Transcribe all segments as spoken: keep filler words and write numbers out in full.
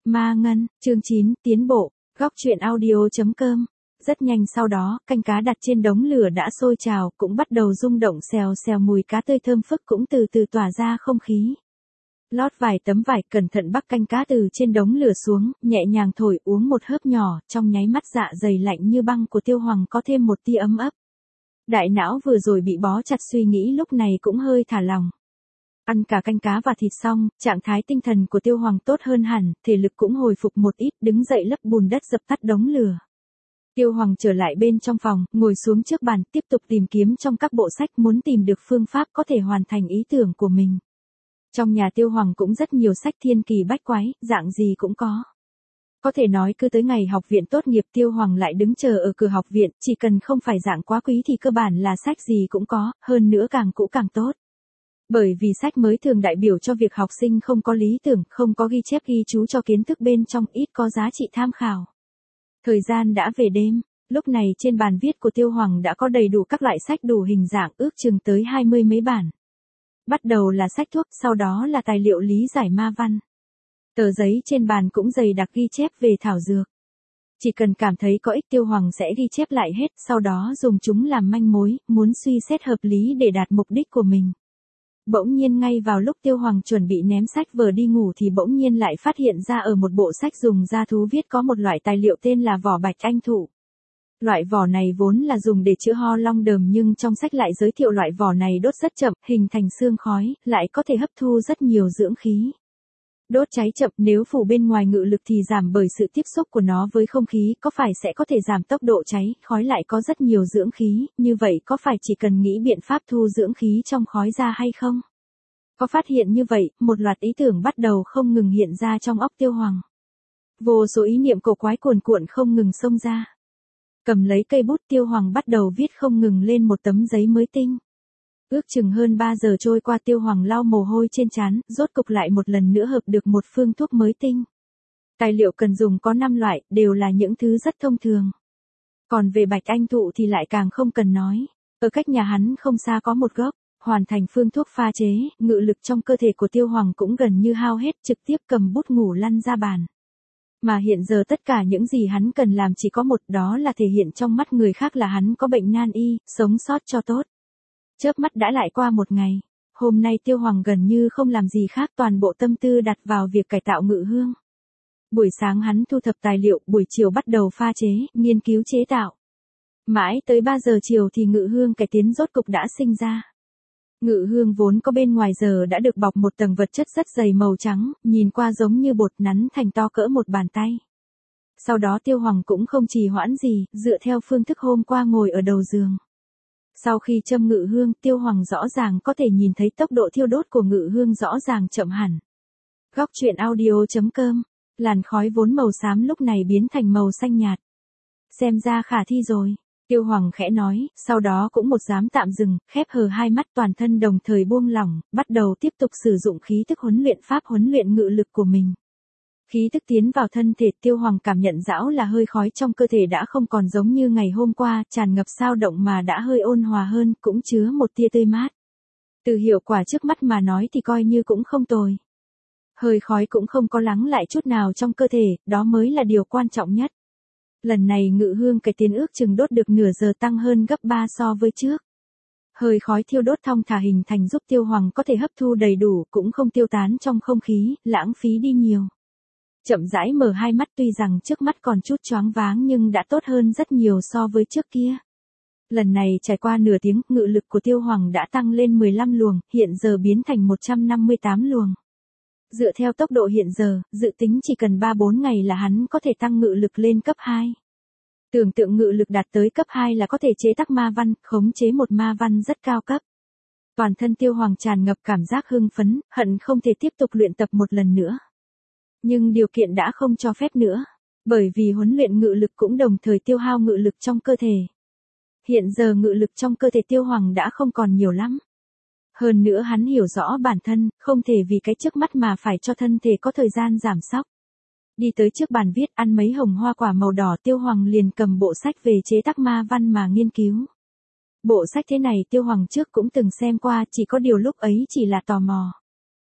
Ma Ngân, chương chín, tiến bộ, góc truyện audio.com. Rất nhanh sau đó, canh cá đặt trên đống lửa đã sôi trào, cũng bắt đầu rung động xèo xèo, mùi cá tươi thơm phức cũng từ từ tỏa ra không khí. Lót vài tấm vải, cẩn thận bắc canh cá từ trên đống lửa xuống, nhẹ nhàng thổi uống một hớp nhỏ, trong nháy mắt dạ dày lạnh như băng của Tiêu Hoàng có thêm một tia ấm ấp. Đại não vừa rồi bị bó chặt suy nghĩ lúc này cũng hơi thả lỏng. Ăn cả canh cá và thịt xong, trạng thái tinh thần của Tiêu Hoàng tốt hơn hẳn, thể lực cũng hồi phục một ít, đứng dậy lấp bùn đất dập tắt đống lửa. Tiêu Hoàng trở lại bên trong phòng, ngồi xuống trước bàn, tiếp tục tìm kiếm trong các bộ sách, muốn tìm được phương pháp có thể hoàn thành ý tưởng của mình. Trong nhà Tiêu Hoàng cũng rất nhiều sách thiên kỳ bách quái, dạng gì cũng có. Có thể nói cứ tới ngày học viện tốt nghiệp Tiêu Hoàng lại đứng chờ ở cửa học viện, chỉ cần không phải dạng quá quý thì cơ bản là sách gì cũng có, hơn nữa càng cũ càng tốt. Bởi vì sách mới thường đại biểu cho việc học sinh không có lý tưởng, không có ghi chép ghi chú cho kiến thức bên trong, ít có giá trị tham khảo. Thời gian đã về đêm, lúc này trên bàn viết của Tiêu Hoàng đã có đầy đủ các loại sách đủ hình dạng, ước chừng tới hai mươi mấy bản. Bắt đầu là sách thuốc, sau đó là tài liệu lý giải ma văn. Tờ giấy trên bàn cũng dày đặc ghi chép về thảo dược. Chỉ cần cảm thấy có ích Tiêu Hoàng sẽ ghi chép lại hết, sau đó dùng chúng làm manh mối, muốn suy xét hợp lý để đạt mục đích của mình. Bỗng nhiên ngay vào lúc Tiêu Hoàng chuẩn bị ném sách vở đi ngủ thì bỗng nhiên lại phát hiện ra ở một bộ sách dùng da thú viết có một loại tài liệu tên là vỏ bạch anh thụ. Loại vỏ này vốn là dùng để chữa ho long đờm nhưng trong sách lại giới thiệu loại vỏ này đốt rất chậm, hình thành sương khói, lại có thể hấp thu rất nhiều dưỡng khí. Đốt cháy chậm, nếu phủ bên ngoài ngự lực thì giảm bởi sự tiếp xúc của nó với không khí, có phải sẽ có thể giảm tốc độ cháy, khói lại có rất nhiều dưỡng khí, như vậy có phải chỉ cần nghĩ biện pháp thu dưỡng khí trong khói ra hay không? Có phát hiện như vậy, một loạt ý tưởng bắt đầu không ngừng hiện ra trong óc Tiêu Hoàng. Vô số ý niệm cổ quái cuồn cuộn không ngừng xông ra. Cầm lấy cây bút Tiêu Hoàng bắt đầu viết không ngừng lên một tấm giấy mới tinh. Ước chừng hơn ba giờ trôi qua Tiêu Hoàng lau mồ hôi trên trán, rốt cục lại một lần nữa hợp được một phương thuốc mới tinh. Tài liệu cần dùng có năm loại, đều là những thứ rất thông thường. Còn về bạch anh thụ thì lại càng không cần nói. Ở cách nhà hắn không xa có một gốc, hoàn thành phương thuốc pha chế, ngự lực trong cơ thể của Tiêu Hoàng cũng gần như hao hết, trực tiếp cầm bút ngủ lăn ra bàn. Mà hiện giờ tất cả những gì hắn cần làm chỉ có một, đó là thể hiện trong mắt người khác là hắn có bệnh nan y, sống sót cho tốt. Chớp mắt đã lại qua một ngày, hôm nay Tiêu Hoàng gần như không làm gì khác, toàn bộ tâm tư đặt vào việc cải tạo ngự hương. Buổi sáng hắn thu thập tài liệu, buổi chiều bắt đầu pha chế, nghiên cứu chế tạo. Mãi tới ba giờ chiều thì ngự hương cải tiến rốt cục đã sinh ra. Ngự hương vốn có bên ngoài giờ đã được bọc một tầng vật chất rất dày màu trắng, nhìn qua giống như bột nắn thành to cỡ một bàn tay. Sau đó Tiêu Hoàng cũng không trì hoãn gì, dựa theo phương thức hôm qua ngồi ở đầu giường. Sau khi châm ngự hương, Tiêu Hoàng rõ ràng có thể nhìn thấy tốc độ thiêu đốt của ngự hương rõ ràng chậm hẳn. Góc truyện audio.com, làn khói vốn màu xám lúc này biến thành màu xanh nhạt. Xem ra khả thi rồi, Tiêu Hoàng khẽ nói, sau đó cũng một dám tạm dừng, khép hờ hai mắt toàn thân đồng thời buông lỏng, bắt đầu tiếp tục sử dụng khí tức huấn luyện pháp huấn luyện ngự lực của mình. Khí tức tiến vào thân thể Tiêu Hoàng cảm nhận rõ là hơi khói trong cơ thể đã không còn giống như ngày hôm qua, tràn ngập sao động mà đã hơi ôn hòa hơn, cũng chứa một tia tươi mát. Từ hiệu quả trước mắt mà nói thì coi như cũng không tồi. Hơi khói cũng không có lắng lại chút nào trong cơ thể, đó mới là điều quan trọng nhất. Lần này ngự hương cải tiến ước chừng đốt được nửa giờ, tăng hơn gấp ba so với trước. Hơi khói thiêu đốt thong thả hình thành giúp Tiêu Hoàng có thể hấp thu đầy đủ, cũng không tiêu tán trong không khí, lãng phí đi nhiều. Chậm rãi mở hai mắt, tuy rằng trước mắt còn chút choáng váng nhưng đã tốt hơn rất nhiều so với trước kia. Lần này trải qua nửa tiếng, ngự lực của Tiêu Hoàng đã tăng lên mười lăm luồng, hiện giờ biến thành một trăm năm mươi tám luồng. Dựa theo tốc độ hiện giờ, dự tính chỉ cần ba bốn ngày là hắn có thể tăng ngự lực lên cấp hai. Tưởng tượng ngự lực đạt tới cấp hai là có thể chế tác ma văn, khống chế một ma văn rất cao cấp. Toàn thân Tiêu Hoàng tràn ngập cảm giác hưng phấn, hận không thể tiếp tục luyện tập một lần nữa. Nhưng điều kiện đã không cho phép nữa, bởi vì huấn luyện ngự lực cũng đồng thời tiêu hao ngự lực trong cơ thể. Hiện giờ ngự lực trong cơ thể Tiêu Hoàng đã không còn nhiều lắm. Hơn nữa hắn hiểu rõ bản thân, không thể vì cái trước mắt mà phải cho thân thể có thời gian giảm sóc. Đi tới trước bàn viết, ăn mấy hồng hoa quả màu đỏ, Tiêu Hoàng liền cầm bộ sách về chế tác ma văn mà nghiên cứu. Bộ sách thế này Tiêu Hoàng trước cũng từng xem qua, chỉ có điều lúc ấy chỉ là tò mò.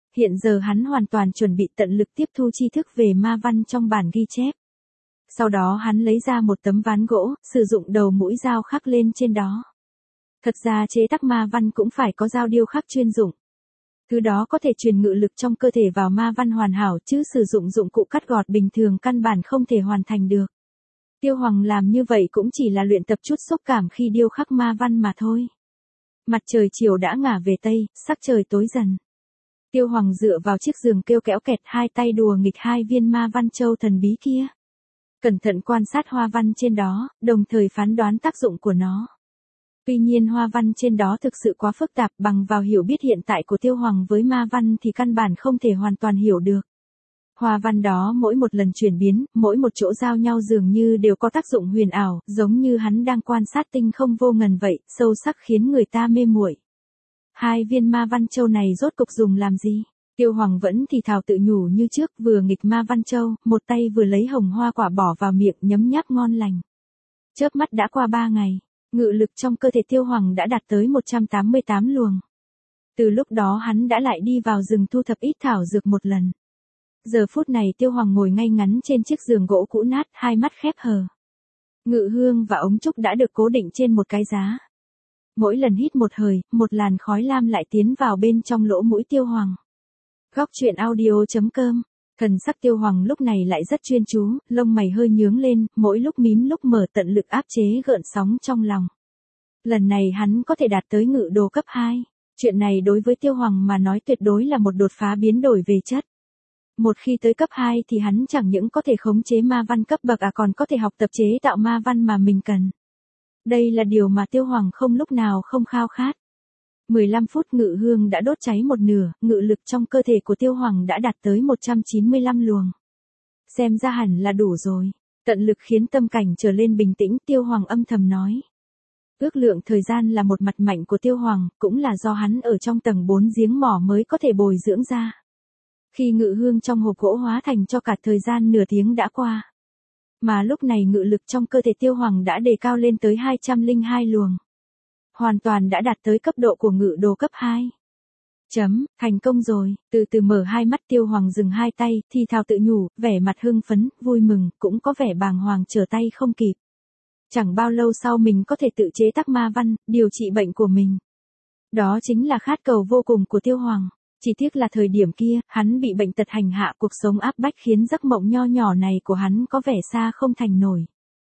Hiện giờ hắn hoàn toàn chuẩn bị tận lực tiếp thu tri thức về ma văn trong bản ghi chép. Sau đó hắn lấy ra một tấm ván gỗ, sử dụng đầu mũi dao khắc lên trên đó. Thật ra chế tác ma văn cũng phải có dao điêu khắc chuyên dụng. Thứ đó có thể truyền ngự lực trong cơ thể vào ma văn hoàn hảo, chứ sử dụng dụng cụ cắt gọt bình thường căn bản không thể hoàn thành được. Tiêu Hoàng làm như vậy cũng chỉ là luyện tập chút xúc cảm khi điêu khắc ma văn mà thôi. Mặt trời chiều đã ngả về tây, sắc trời tối dần. Tiêu Hoàng dựa vào chiếc giường kêu kẽo kẹt, hai tay đùa nghịch hai viên ma văn châu thần bí kia. Cẩn thận quan sát hoa văn trên đó, đồng thời phán đoán tác dụng của nó. Tuy nhiên hoa văn trên đó thực sự quá phức tạp, bằng vào hiểu biết hiện tại của Tiêu Hoàng với ma văn thì căn bản không thể hoàn toàn hiểu được. Hoa văn đó mỗi một lần chuyển biến, mỗi một chỗ giao nhau dường như đều có tác dụng huyền ảo, giống như hắn đang quan sát tinh không vô ngần vậy, sâu sắc khiến người ta mê muội. Hai viên ma văn châu này rốt cục dùng làm gì? Tiêu Hoàng vẫn thì thào tự nhủ như trước, vừa nghịch ma văn châu, một tay vừa lấy hồng hoa quả bỏ vào miệng nhấm nháp ngon lành. Chớp mắt đã qua ba ngày, ngự lực trong cơ thể Tiêu Hoàng đã đạt tới một trăm tám mươi tám luồng. Từ lúc đó hắn đã lại đi vào rừng thu thập ít thảo dược một lần. Giờ phút này Tiêu Hoàng ngồi ngay ngắn trên chiếc giường gỗ cũ nát, hai mắt khép hờ. Ngự hương và ống trúc đã được cố định trên một cái giá. Mỗi lần hít một hơi, một làn khói lam lại tiến vào bên trong lỗ mũi Tiêu Hoàng. Góc truyện audio chấm com. Thần sắc Tiêu Hoàng lúc này lại rất chuyên chú, lông mày hơi nhướng lên, mỗi lúc mím lúc mở, tận lực áp chế gợn sóng trong lòng. Lần này hắn có thể đạt tới ngự đồ cấp hai. Chuyện này đối với Tiêu Hoàng mà nói tuyệt đối là một đột phá biến đổi về chất. Một khi tới cấp hai thì hắn chẳng những có thể khống chế ma văn cấp bậc à còn có thể học tập chế tạo ma văn mà mình cần. Đây là điều mà Tiêu Hoàng không lúc nào không khao khát. mười lăm phút ngự hương đã đốt cháy một nửa, ngự lực trong cơ thể của Tiêu Hoàng đã đạt tới một trăm chín mươi lăm luồng. Xem ra hẳn là đủ rồi. Tận lực khiến tâm cảnh trở lên bình tĩnh, Tiêu Hoàng âm thầm nói. Ước lượng thời gian là một mặt mạnh của Tiêu Hoàng, cũng là do hắn ở trong tầng bốn giếng mỏ mới có thể bồi dưỡng ra. Khi ngự hương trong hộp gỗ hóa thành cho cả thời gian nửa tiếng đã qua. Mà lúc này ngự lực trong cơ thể Tiêu Hoàng đã đề cao lên tới hai trăm lẻ hai luồng. Hoàn toàn đã đạt tới cấp độ của ngự đồ cấp hai. Chấm, thành công rồi, từ từ mở hai mắt Tiêu Hoàng dừng hai tay, thì thào tự nhủ, vẻ mặt hưng phấn, vui mừng, cũng có vẻ bàng hoàng trở tay không kịp. Chẳng bao lâu sau mình có thể tự chế tác ma văn, điều trị bệnh của mình. Đó chính là khát cầu vô cùng của Tiêu Hoàng. Chỉ tiếc là thời điểm kia, hắn bị bệnh tật hành hạ, cuộc sống áp bách khiến giấc mộng nho nhỏ này của hắn có vẻ xa không thành nổi.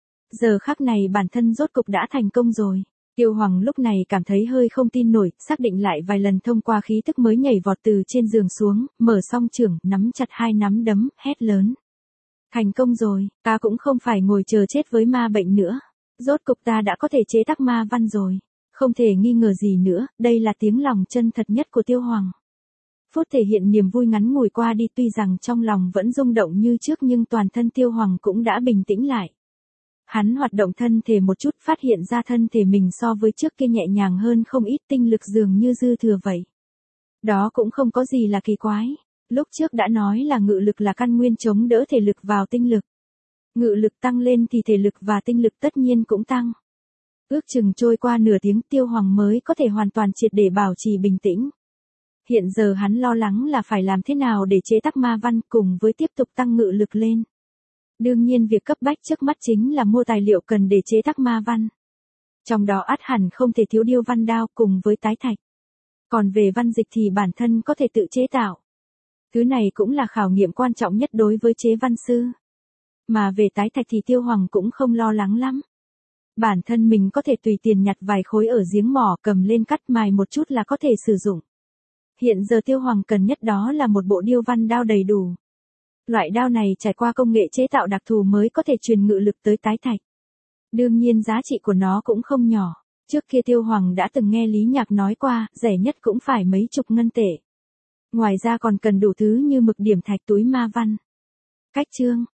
Giờ khắc này bản thân rốt cục đã thành công rồi. Tiêu Hoàng lúc này cảm thấy hơi không tin nổi, xác định lại vài lần thông qua khí tức mới nhảy vọt từ trên giường xuống, mở song chưởng, nắm chặt hai nắm đấm, hét lớn. Thành công rồi, ta cũng không phải ngồi chờ chết với ma bệnh nữa. Rốt cục ta đã có thể chế tác ma văn rồi. Không thể nghi ngờ gì nữa, đây là tiếng lòng chân thật nhất của Tiêu Hoàng. Phút thể hiện niềm vui ngắn ngủi qua đi, tuy rằng trong lòng vẫn rung động như trước nhưng toàn thân Tiêu Hoàng cũng đã bình tĩnh lại. Hắn hoạt động thân thể một chút, phát hiện ra thân thể mình so với trước kia nhẹ nhàng hơn không ít, tinh lực dường như dư thừa vậy. Đó cũng không có gì là kỳ quái. Lúc trước đã nói là ngự lực là căn nguyên chống đỡ thể lực vào tinh lực. Ngự lực tăng lên thì thể lực và tinh lực tất nhiên cũng tăng. Ước chừng trôi qua nửa tiếng Tiêu Hoàng mới có thể hoàn toàn triệt để bảo trì bình tĩnh. Hiện giờ hắn lo lắng là phải làm thế nào để chế tác ma văn cùng với tiếp tục tăng ngự lực lên. Đương nhiên việc cấp bách trước mắt chính là mua tài liệu cần để chế tác ma văn. Trong đó ắt hẳn không thể thiếu điêu văn đao cùng với tái thạch. Còn về văn dịch thì bản thân có thể tự chế tạo. Thứ này cũng là khảo nghiệm quan trọng nhất đối với chế văn sư. Mà về tái thạch thì Tiêu Hoàng cũng không lo lắng lắm. Bản thân mình có thể tùy tiền nhặt vài khối ở giếng mỏ, cầm lên cắt mài một chút là có thể sử dụng. Hiện giờ Tiêu Hoàng cần nhất đó là một bộ điêu văn đao đầy đủ. Loại đao này trải qua công nghệ chế tạo đặc thù mới có thể truyền ngự lực tới tái thạch. Đương nhiên giá trị của nó cũng không nhỏ. Trước kia Tiêu Hoàng đã từng nghe Lý Nhạc nói qua, rẻ nhất cũng phải mấy chục ngân tệ. Ngoài ra còn cần đủ thứ như mực điểm thạch, túi ma văn. Cách chương